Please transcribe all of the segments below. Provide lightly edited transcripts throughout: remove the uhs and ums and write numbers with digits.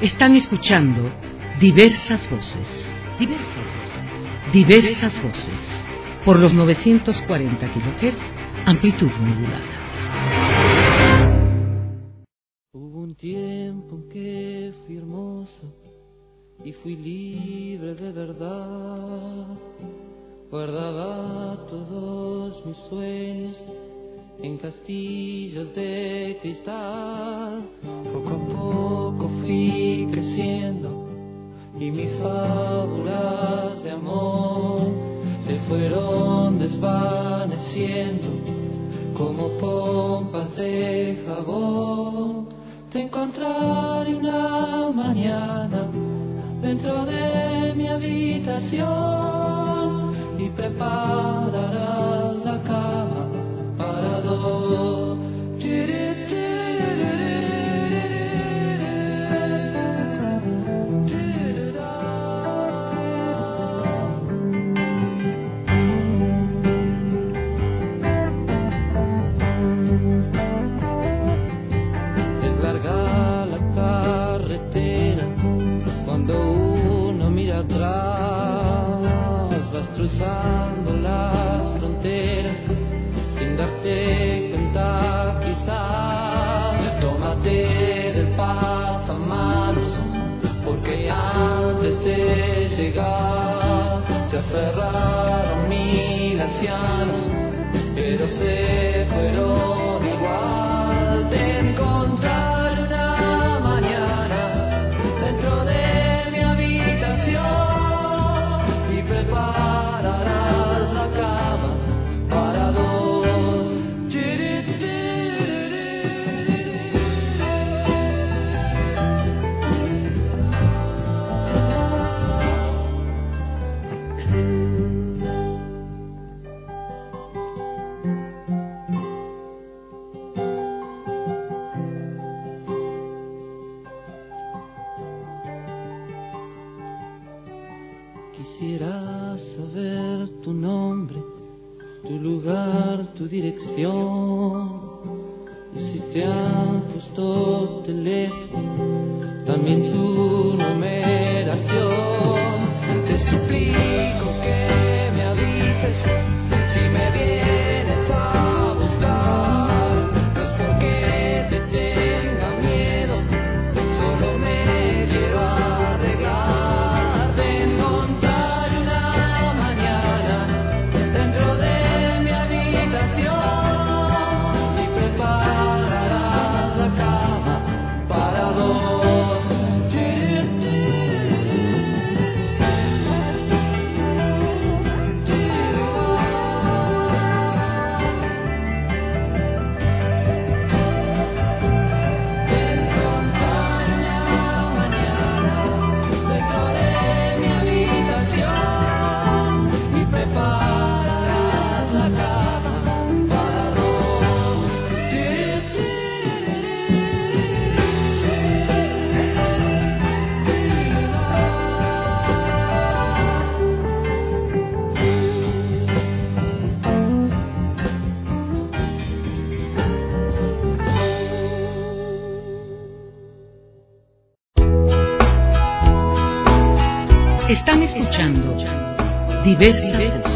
Están escuchando diversas voces, diversas voces, por los 940 kHz, amplitud modulada. Hubo un tiempo en que fui hermoso y fui libre de verdad. Guardaba todos mis sueños en castillos de cristal. Poco a poco fui creciendo y mis fábulas de amor se fueron desvaneciendo como pompas de jabón. Te encontraré una mañana dentro de mi habitación y prepararás la cama para dos. Es larga la carretera cuando uno mira atrás, vas cruzando las fronteras sin darte cuenta quizás. Tómate del pasamanos, porque antes de llegar se aferraron 1000 ancianos, pero se fueron igual. Te encontraré una mañana dentro de mi habitación y prepararás la cama para dos. Quisiera saber tu nombre, tu lugar, tu dirección, y si te han puesto teléfono, también tu numeración. Te suplico que me avises si me vienes a buscar. No es porque te tenga miedo, solo me quiero arreglar. Te encontraré una mañana dentro de mi habitación y prepararás la cama para dos. Están escuchando diversas voces.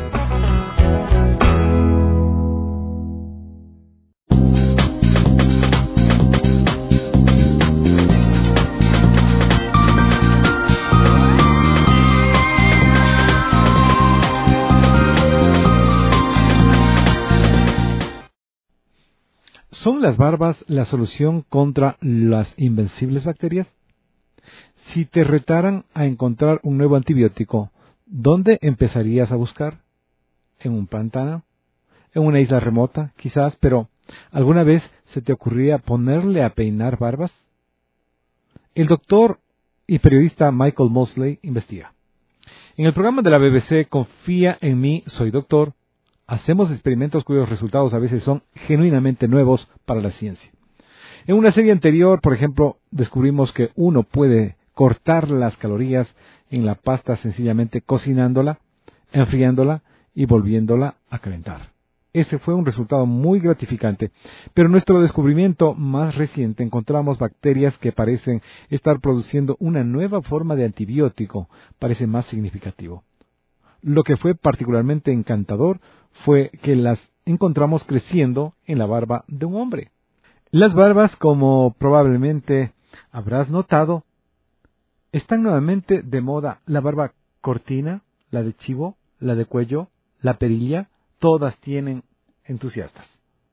¿Son las barbas la solución contra las invencibles bacterias? Si te retaran a encontrar un nuevo antibiótico, ¿dónde empezarías a buscar? ¿En un pantano? ¿En una isla remota? Quizás, pero ¿alguna vez se te ocurría ponerle a peinar barbas? El doctor y periodista Michael Mosley investiga. En el programa de la BBC Confía en mí, soy doctor, hacemos experimentos cuyos resultados a veces son genuinamente nuevos para la ciencia. En una serie anterior, por ejemplo, descubrimos que uno puede cortar las calorías en la pasta sencillamente cocinándola, enfriándola y volviéndola a calentar. Ese fue un resultado muy gratificante. Pero en nuestro descubrimiento más reciente encontramos bacterias que parecen estar produciendo una nueva forma de antibiótico. Parece más significativo. Lo que fue particularmente encantador fue que las encontramos creciendo en la barba de un hombre. Las barbas, como probablemente habrás notado, están nuevamente de moda. La barba cortina, la de chivo, la de cuello, la perilla, todas tienen entusiastas.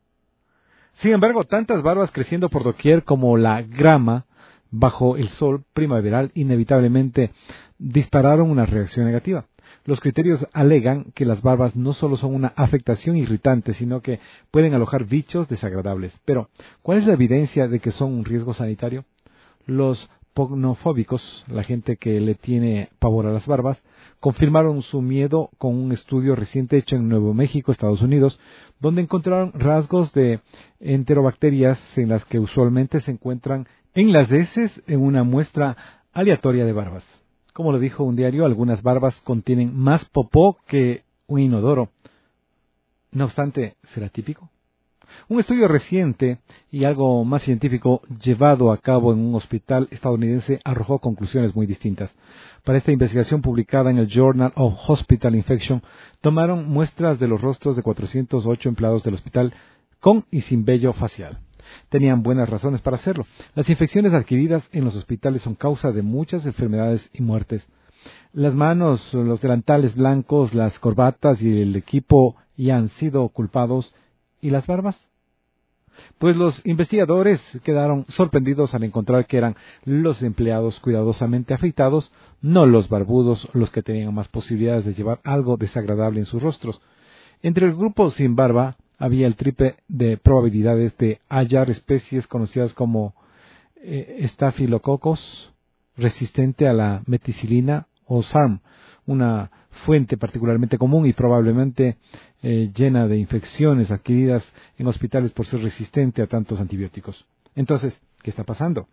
Sin embargo, tantas barbas creciendo por doquier como la grama bajo el sol primaveral inevitablemente dispararon una reacción negativa. Los criterios alegan que las barbas no solo son una afectación irritante, sino que pueden alojar bichos desagradables. Pero, ¿cuál es la evidencia de que son un riesgo sanitario? Los pognosofóbicos, la gente que le tiene pavor a las barbas, confirmaron su miedo con un estudio reciente hecho en Nuevo México, Estados Unidos, donde encontraron rasgos de enterobacterias en las que usualmente se encuentran en las heces en una muestra aleatoria de barbas. Como lo dijo un diario, algunas barbas contienen más popó que un inodoro. No obstante, ¿será típico? Un estudio reciente y algo más científico llevado a cabo en un hospital estadounidense arrojó conclusiones muy distintas. Para esta investigación publicada en el Journal of Hospital Infection, tomaron muestras de los rostros de 408 empleados del hospital con y sin vello facial. Tenían buenas razones para hacerlo. Las infecciones adquiridas en los hospitales son causa de muchas enfermedades y muertes. Las manos, los delantales blancos, las corbatas y el equipo ya han sido culpados. ¿Y las barbas? Pues los investigadores quedaron sorprendidos al encontrar que eran los empleados cuidadosamente afeitados, no los barbudos, los que tenían más posibilidades de llevar algo desagradable en sus rostros. Entre el grupo sin barba había el triple de probabilidades de hallar especies conocidas como Staphylococcus, resistente a la meticilina, o SARM, una fuente particularmente común y probablemente llena de infecciones adquiridas en hospitales por ser resistente a tantos antibióticos. Entonces, ¿qué está pasando?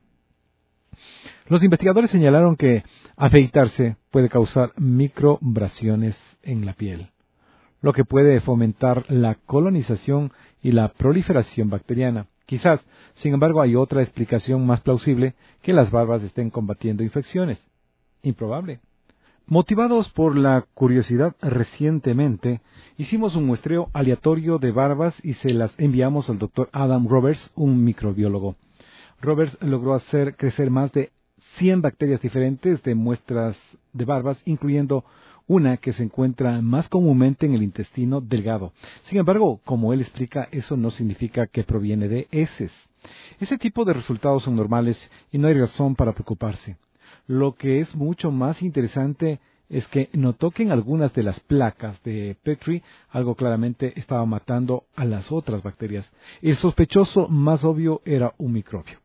Los investigadores señalaron que afeitarse puede causar microabrasiones en la piel, lo que puede fomentar la colonización y la proliferación bacteriana. Quizás, sin embargo, hay otra explicación más plausible, que las barbas estén combatiendo infecciones. Improbable. Motivados por la curiosidad recientemente, hicimos un muestreo aleatorio de barbas y se las enviamos al Dr. Adam Roberts, un microbiólogo. Roberts logró hacer crecer más de 100 bacterias diferentes de muestras de barbas, incluyendo una que se encuentra más comúnmente en el intestino delgado. Sin embargo, como él explica, eso no significa que proviene de heces. Ese tipo de resultados son normales y no hay razón para preocuparse. Lo que es mucho más interesante es que notó que en algunas de las placas de Petri algo claramente estaba matando a las otras bacterias. El sospechoso más obvio era un microbio.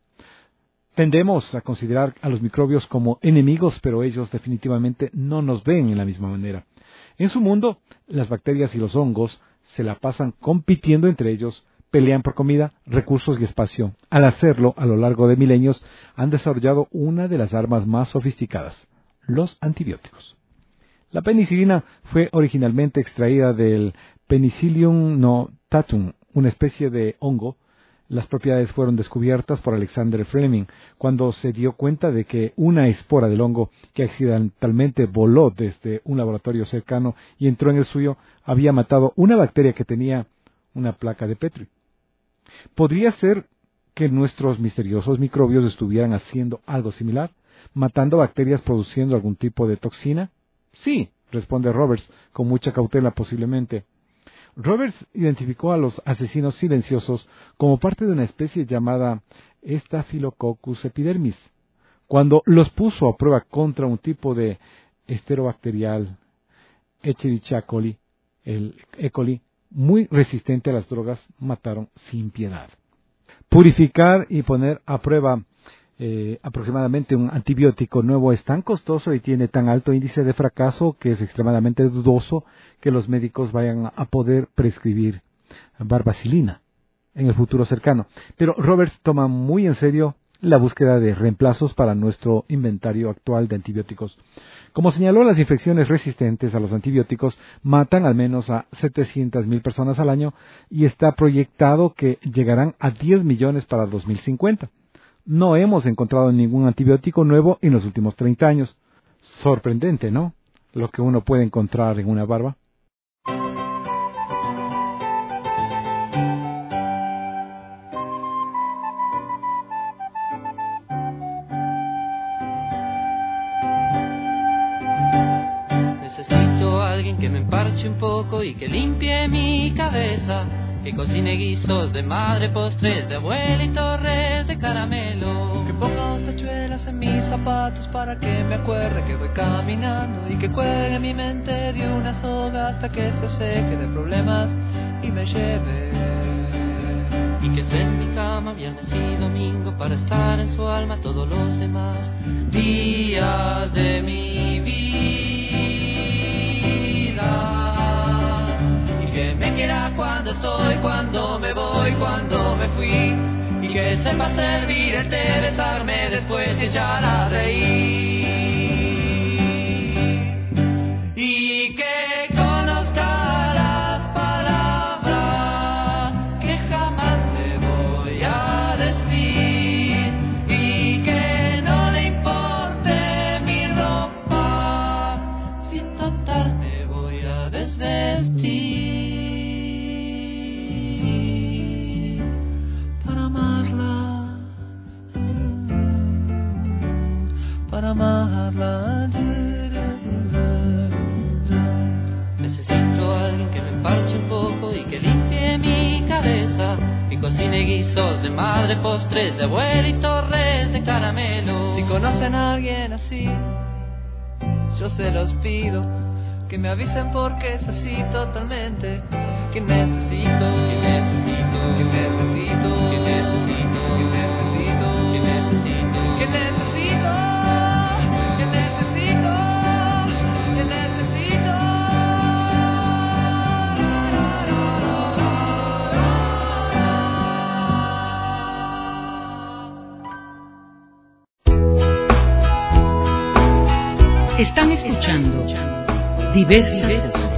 Tendemos a considerar a los microbios como enemigos, pero ellos definitivamente no nos ven en la misma manera. En su mundo, las bacterias y los hongos se la pasan compitiendo entre ellos, pelean por comida, recursos y espacio. Al hacerlo, a lo largo de milenios, han desarrollado una de las armas más sofisticadas, los antibióticos. La penicilina fue originalmente extraída del Penicillium notatum, una especie de hongo. Las propiedades fueron descubiertas por Alexander Fleming cuando se dio cuenta de que una espora del hongo que accidentalmente voló desde un laboratorio cercano y entró en el suyo había matado una bacteria que tenía una placa de Petri. ¿Podría ser que nuestros misteriosos microbios estuvieran haciendo algo similar, matando bacterias produciendo algún tipo de toxina? Sí, responde Roberts, con mucha cautela posiblemente. Roberts identificó a los asesinos silenciosos como parte de una especie llamada Staphylococcus epidermis. Cuando los puso a prueba contra un tipo de esterobacterial, Escherichia coli, el E. coli, muy resistente a las drogas, mataron sin piedad. Purificar y poner a prueba aproximadamente un antibiótico nuevo es tan costoso y tiene tan alto índice de fracaso que es extremadamente dudoso que los médicos vayan a poder prescribir barbacilina en el futuro cercano. Pero Roberts toma muy en serio la búsqueda de reemplazos para nuestro inventario actual de antibióticos. Como señaló, las infecciones resistentes a los antibióticos matan al menos a 700,000 personas al año y está proyectado que llegarán a 10 millones para 2050. No hemos encontrado ningún antibiótico nuevo en los últimos 30 años. Sorprendente, ¿no? Lo que uno puede encontrar en una barba. Necesito a alguien que me emparche un poco y que limpie mi cabeza, que cocine guisos de madre, postres de abuela y torres de caramelo, que ponga tachuelas en mis zapatos para que me acuerde que voy caminando y que cuelgue mi mente de una soga hasta que se seque de problemas y me lleve. Y que esté en mi cama viernes y domingo para estar en su alma todos los demás días de mi vida. Que me quiera cuando estoy, cuando me voy, cuando me fui. Y que sepa servir el té, besarme después y echar a reír. Y que conozca las palabras que jamás le voy a decir. Y que no le importe mi ropa, si total me voy a desvestir. Para amarla. Necesito a alguien que me emparche un poco y que limpie mi cabeza, y cocine guisos de madre, postres de abuela y torres de caramelo. Si conocen a alguien así, yo se los pido, que me avisen porque es así totalmente. Que necesito, que necesito, que necesito, que necesito, que necesito, que necesito, que necesito. Están escuchando Diversas Voces.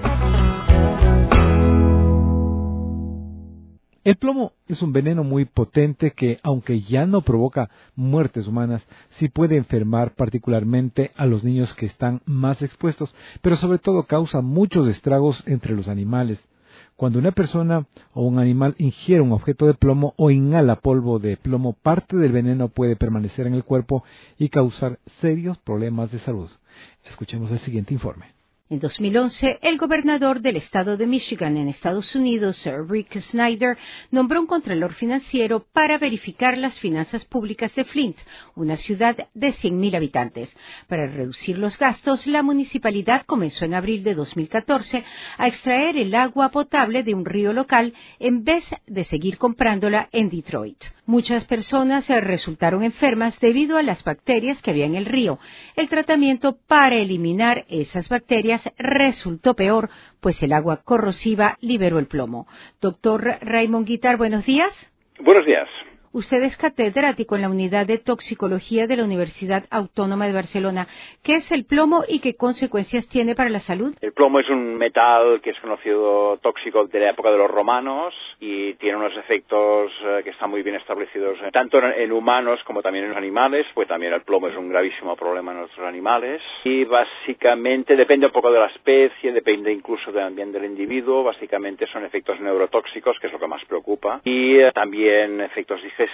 El plomo es un veneno muy potente que, aunque ya no provoca muertes humanas, sí puede enfermar particularmente a los niños que están más expuestos, pero sobre todo causa muchos estragos entre los animales. Cuando una persona o un animal ingiere un objeto de plomo o inhala polvo de plomo, parte del veneno puede permanecer en el cuerpo y causar serios problemas de salud. Escuchemos el siguiente informe. En 2011, el gobernador del estado de Michigan en Estados Unidos, Rick Snyder, nombró un contralor financiero para verificar las finanzas públicas de Flint, una ciudad de 100,000 habitantes. Para reducir los gastos, la municipalidad comenzó en abril de 2014 a extraer el agua potable de un río local en vez de seguir comprándola en Detroit. Muchas personas resultaron enfermas debido a las bacterias que había en el río. El tratamiento para eliminar esas bacterias resultó peor, pues el agua corrosiva liberó el plomo. Doctor Raymond Guitar, buenos días. Buenos días. Usted es catedrático en la Unidad de Toxicología de la Universidad Autónoma de Barcelona. ¿Qué es el plomo y qué consecuencias tiene para la salud? El plomo es un metal que es conocido tóxico de la época de los romanos y tiene unos efectos que están muy bien establecidos tanto en humanos como también en los animales, pues también el plomo es un gravísimo problema en nuestros animales y básicamente depende un poco de la especie, depende incluso también del individuo, básicamente son efectos neurotóxicos, que es lo que más preocupa, y también efectos digestivos,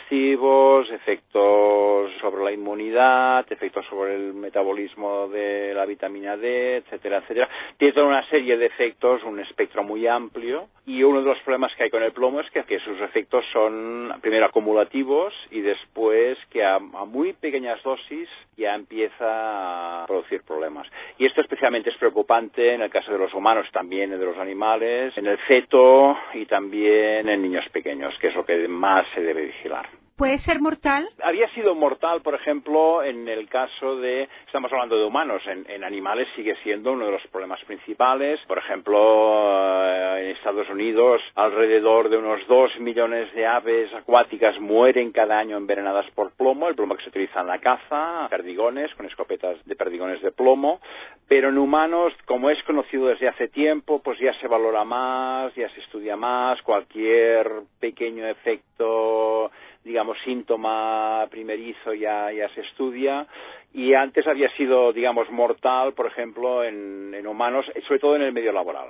efectos sobre la inmunidad, efectos sobre el metabolismo de la vitamina D, etcétera, etcétera. Tiene toda una serie de efectos, un espectro muy amplio, y uno de los problemas que hay con el plomo es que sus efectos son primero acumulativos y después que a muy pequeñas dosis ya empieza a producir problemas. Y esto especialmente es preocupante en el caso de los humanos, también de los animales, en el feto y también en niños pequeños, que es lo que más se debe vigilar. ¿Puede ser mortal? Había sido mortal, por ejemplo, en el caso de, estamos hablando de humanos, en animales sigue siendo uno de los problemas principales. Por ejemplo, en Estados Unidos, alrededor de unos 2 millones de aves acuáticas mueren cada año envenenadas por plomo, el plomo que se utiliza en la caza, perdigones, con escopetas de perdigones de plomo. Pero en humanos, como es conocido desde hace tiempo, pues ya se valora más, ya se estudia más, cualquier pequeño efecto, digamos, síntoma primerizo ya se estudia, y antes había sido, digamos, mortal, por ejemplo, en humanos, sobre todo en el medio laboral,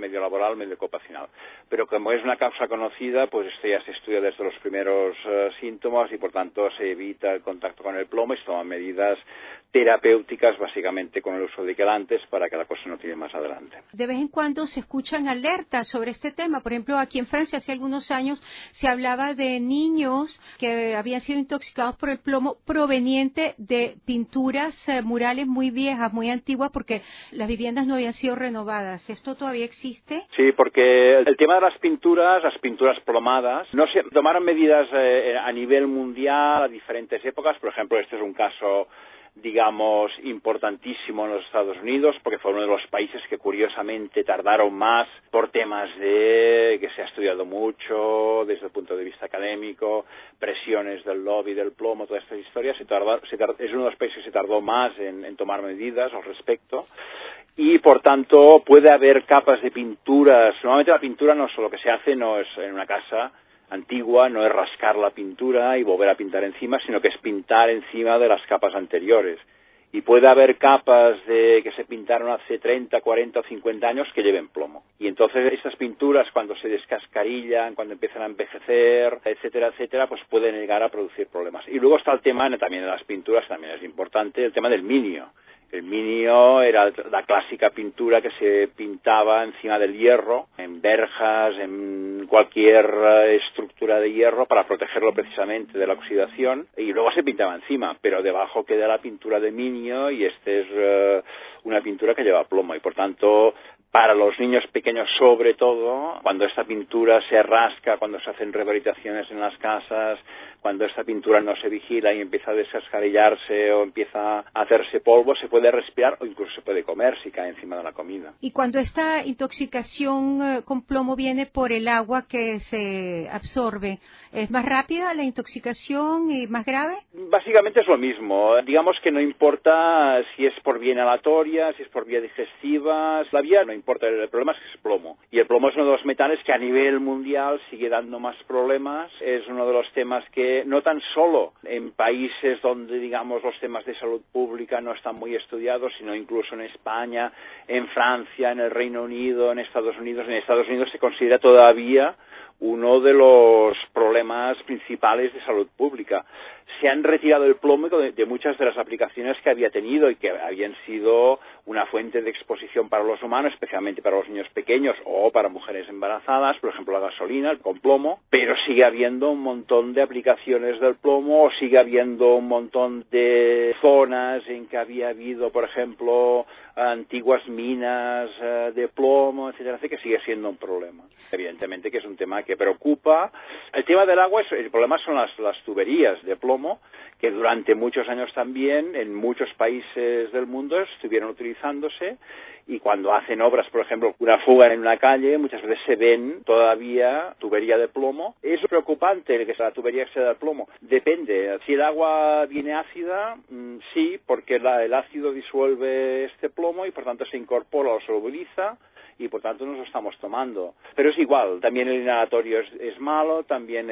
medio ocupacional. Pero como es una causa conocida, pues esto ya se estudia desde los primeros síntomas y, por tanto, se evita el contacto con el plomo y se toman medidas terapéuticas, básicamente con el uso de quelantes, para que la cosa no tire más adelante. De vez en cuando se escuchan alertas sobre este tema. Por ejemplo, aquí en Francia hace algunos años se hablaba de niños que habían sido intoxicados por el plomo proveniente de pinturas murales muy viejas, muy antiguas, porque las viviendas no habían sido renovadas. ¿Esto todavía existe? Sí, porque el tema de las pinturas plomadas, no se tomaron medidas a nivel mundial a diferentes épocas. Por ejemplo, este es un caso, digamos, importantísimo en los Estados Unidos, porque fue uno de los países que curiosamente tardaron más por temas de que se ha estudiado mucho desde el punto de vista académico, presiones del lobby del plomo, todas estas historias. Es uno de los países que se tardó más en tomar medidas al respecto. Y, por tanto, puede haber capas de pinturas. Normalmente la pintura no es lo que se hace, no es en una casa antigua, no es rascar la pintura y volver a pintar encima, sino que es pintar encima de las capas anteriores. Y puede haber capas que se pintaron hace 30, 40 o 50 años que lleven plomo. Y entonces estas pinturas, cuando se descascarillan, cuando empiezan a envejecer, etcétera, etcétera, pues pueden llegar a producir problemas. Y luego está el tema también de las pinturas, también es importante, el tema del minio. El minio era la clásica pintura que se pintaba encima del hierro, en verjas, en cualquier estructura de hierro para protegerlo precisamente de la oxidación, y luego se pintaba encima, pero debajo queda la pintura de minio y es una pintura que lleva plomo y por tanto para los niños pequeños sobre todo, cuando esta pintura se rasca, cuando se hacen rehabilitaciones en las casas, cuando esta pintura no se vigila y empieza a descascarillarse o empieza a hacerse polvo, se puede respirar o incluso se puede comer si cae encima de la comida. Y cuando esta intoxicación con plomo viene por el agua que se absorbe, ¿es más rápida la intoxicación y más grave? Básicamente es lo mismo. Digamos que no importa si es por vía inhalatoria, si es por vía digestiva, la vía no importa. El problema es que es plomo. Y el plomo es uno de los metales que a nivel mundial sigue dando más problemas. Es uno de los temas que no tan solo en países donde, digamos, los temas de salud pública no están muy estudiados, sino incluso en España, en Francia, en el Reino Unido, en Estados Unidos. En Estados Unidos se considera todavía uno de los problemas principales de salud pública. Se han retirado el plomo de muchas de las aplicaciones que había tenido y que habían sido una fuente de exposición para los humanos, especialmente para los niños pequeños o para mujeres embarazadas, por ejemplo la gasolina con plomo, pero sigue habiendo un montón de aplicaciones del plomo, o sigue habiendo un montón de zonas en que había habido, por ejemplo, antiguas minas de plomo, etcétera, que sigue siendo un problema. Evidentemente que es un tema que preocupa. El tema del agua, el problema son las tuberías de plomo, que durante muchos años también en muchos países del mundo estuvieron utilizándose, y cuando hacen obras, por ejemplo, una fuga en una calle, muchas veces se ven todavía tubería de plomo. Es preocupante que la tubería sea de plomo. Depende. Si el agua viene ácida, sí, porque el ácido disuelve este plomo y por tanto se incorpora o solubiliza, y por tanto nos lo estamos tomando. Pero es igual, también el inhalatorio es malo, también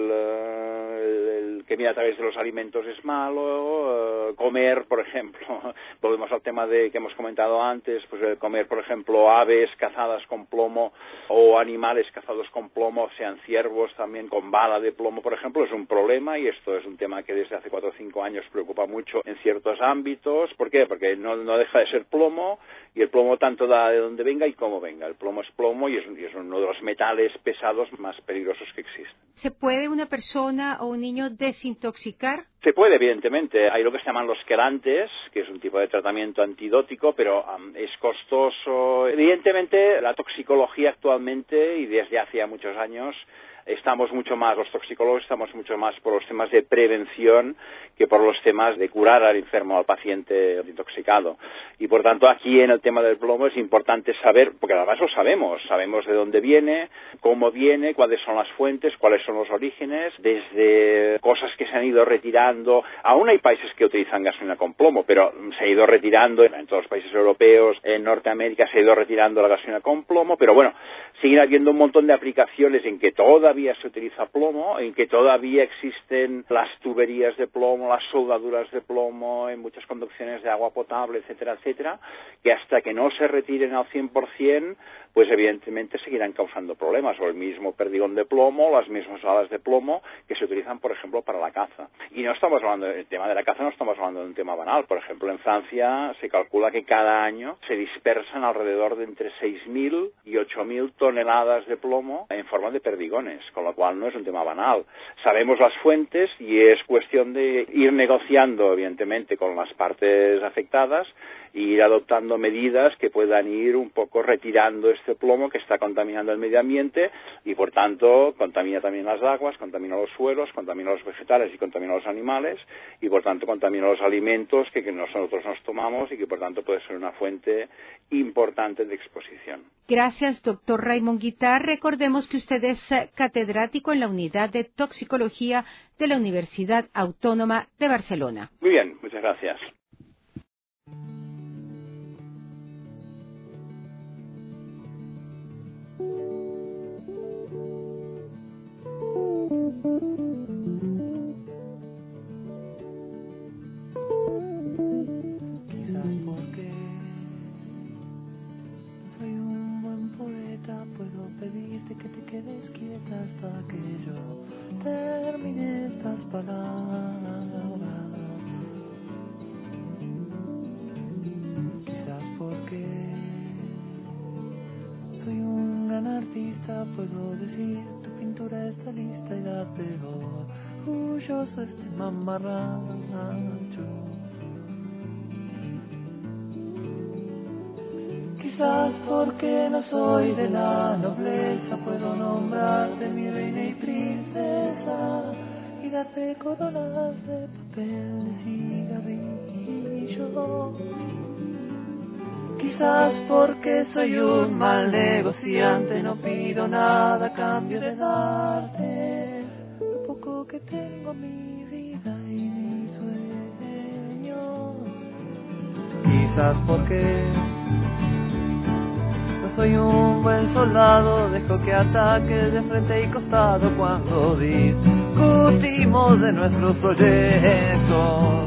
el que viene a través de los alimentos es malo, comer, por ejemplo, volvemos al tema que hemos comentado antes, pues comer, por ejemplo, aves cazadas con plomo o animales cazados con plomo, sean ciervos también con bala de plomo, por ejemplo, es un problema, y esto es un tema que desde hace 4 o 5 años preocupa mucho en ciertos ámbitos. ¿Por qué? Porque no deja de ser plomo, y el plomo tanto da de donde venga y cómo venga. El plomo es plomo y es uno de los metales pesados más peligrosos que existen. ¿Se puede una persona o un niño desintoxicar? Se puede, evidentemente. Hay lo que se llaman los quelantes, que es un tipo de tratamiento antidótico, pero es costoso. Evidentemente, la toxicología actualmente, y desde hace ya muchos años, los toxicólogos estamos mucho más por los temas de prevención que por los temas de curar al enfermo, al paciente intoxicado. Y por tanto aquí en el tema del plomo es importante saber, porque además lo sabemos de dónde viene, cómo viene, cuáles son las fuentes, cuáles son los orígenes, desde cosas que se han ido retirando. Aún hay países que utilizan gasolina con plomo, pero se ha ido retirando en todos los países europeos, en Norteamérica se ha ido retirando la gasolina con plomo, pero bueno, siguen habiendo un montón de aplicaciones en que todavía se utiliza plomo, en que todavía existen las tuberías de plomo, las soldaduras de plomo, en muchas conducciones de agua potable, etcétera, etcétera, que hasta que no se retiren al 100%, pues evidentemente seguirán causando problemas, o el mismo perdigón de plomo, las mismas balas de plomo que se utilizan, por ejemplo, para la caza. Y no estamos hablando del tema de la caza, no estamos hablando de un tema banal. Por ejemplo, en Francia se calcula que cada año se dispersan alrededor de entre 6.000 y 8.000 toneladas de plomo en forma de perdigones, con lo cual no es un tema banal. Sabemos las fuentes y es cuestión de ir negociando, evidentemente, con las partes afectadas y ir adoptando medidas que puedan ir un poco retirando este plomo que está contaminando el medio ambiente y, por tanto, contamina también las aguas, contamina los suelos, contamina los vegetales y contamina los animales y, por tanto, contamina los alimentos que nosotros nos tomamos y que, por tanto, puede ser una fuente importante de exposición. Gracias, doctor Raymond Guitart. Recordemos que usted es catedrático en la Unidad de Toxicología de la Universidad Autónoma de Barcelona. Muy bien, muchas gracias. Quizás porque soy un buen poeta, puedo pedirte que te quedes quieta hasta que yo termine estas palabras. Quizás porque soy un gran artista, puedo decir tu pintura está lista y darte orgulloso este mamarracho. Quizás porque no soy de la nobleza, puedo nombrarte mi reina y princesa y darte coronas de papel de cigarrillo. Quizás porque soy un mal negociante, no pido nada a cambio de darte lo poco que tengo, mi vida y mis sueños. Quizás porque no soy un buen soldado, dejo que ataques de frente y costado cuando discutimos de nuestros proyectos.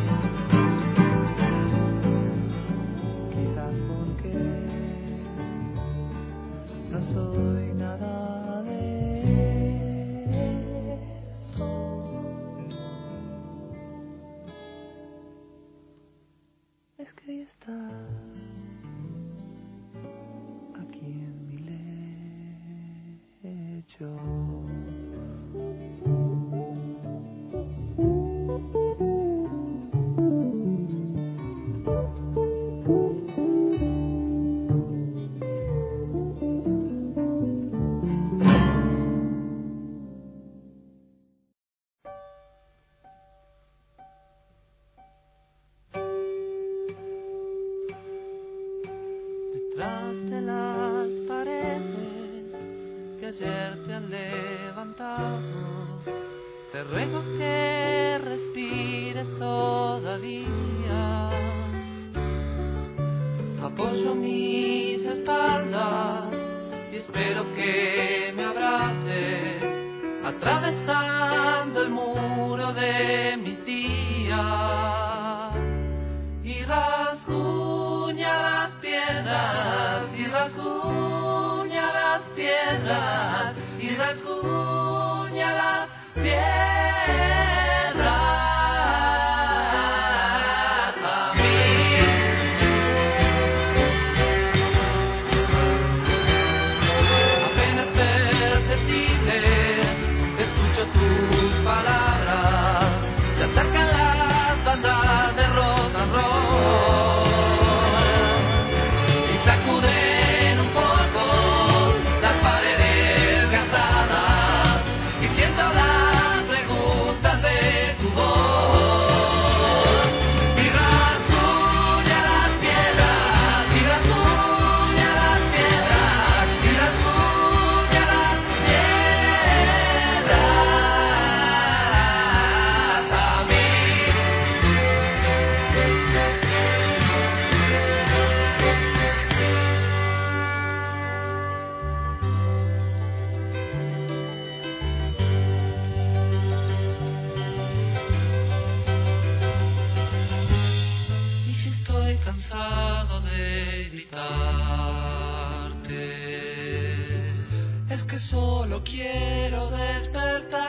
Detrás de las paredes que ayer te han levantado, te ruego que respires todavía. Apoyo mis espaldas y espero que me abraces, atravesando el muro de mis días. Y rasguña las piedras, y rasguña las piedras, y rasguña las piedras a mí. Apenas perceptibles, escucho tus palabras, se acercan las solo quiero despertarte.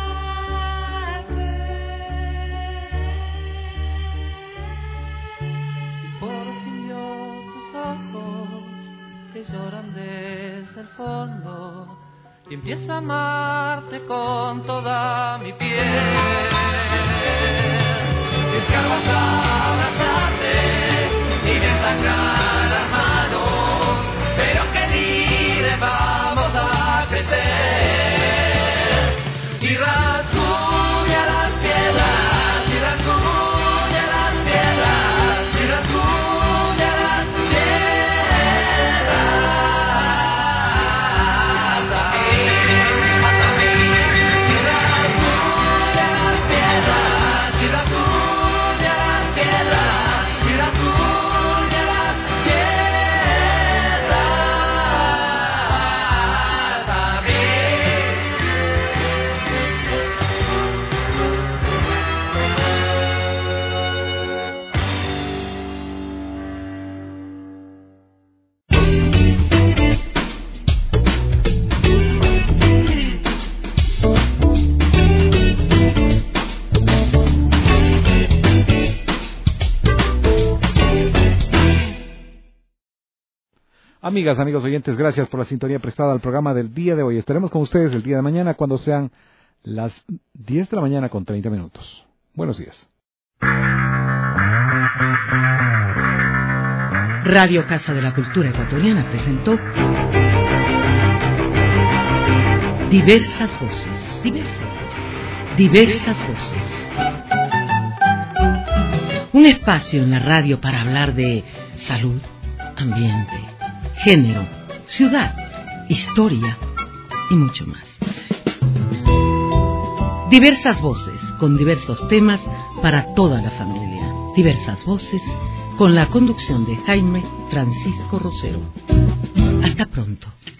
Y por fin vio tus ojos que lloran desde el fondo, y empiezo a amarte con toda mi piel. Escarbas a abrazarte y me sangran las manos, pero que libre vamos a crecer. Y rasguña las piedras, y rasguña las piedras, y rasguña las piedras. Hasta mí, y rasguña las piedras, y rasguña las piedras, y rasguña las piedras. Hasta mí. Amigas, amigos oyentes, gracias por la sintonía prestada al programa del día de hoy. Estaremos con ustedes el día de mañana cuando sean las 10 de la mañana con 30 minutos. Buenos días. Radio Casa de la Cultura Ecuatoriana presentó Diversas Voces. Diversas Voces. Un espacio en la radio para hablar de salud, ambiente, género, ciudad, historia y mucho más. Diversas voces con diversos temas para toda la familia. Diversas voces con la conducción de Jaime Francisco Rosero. Hasta pronto.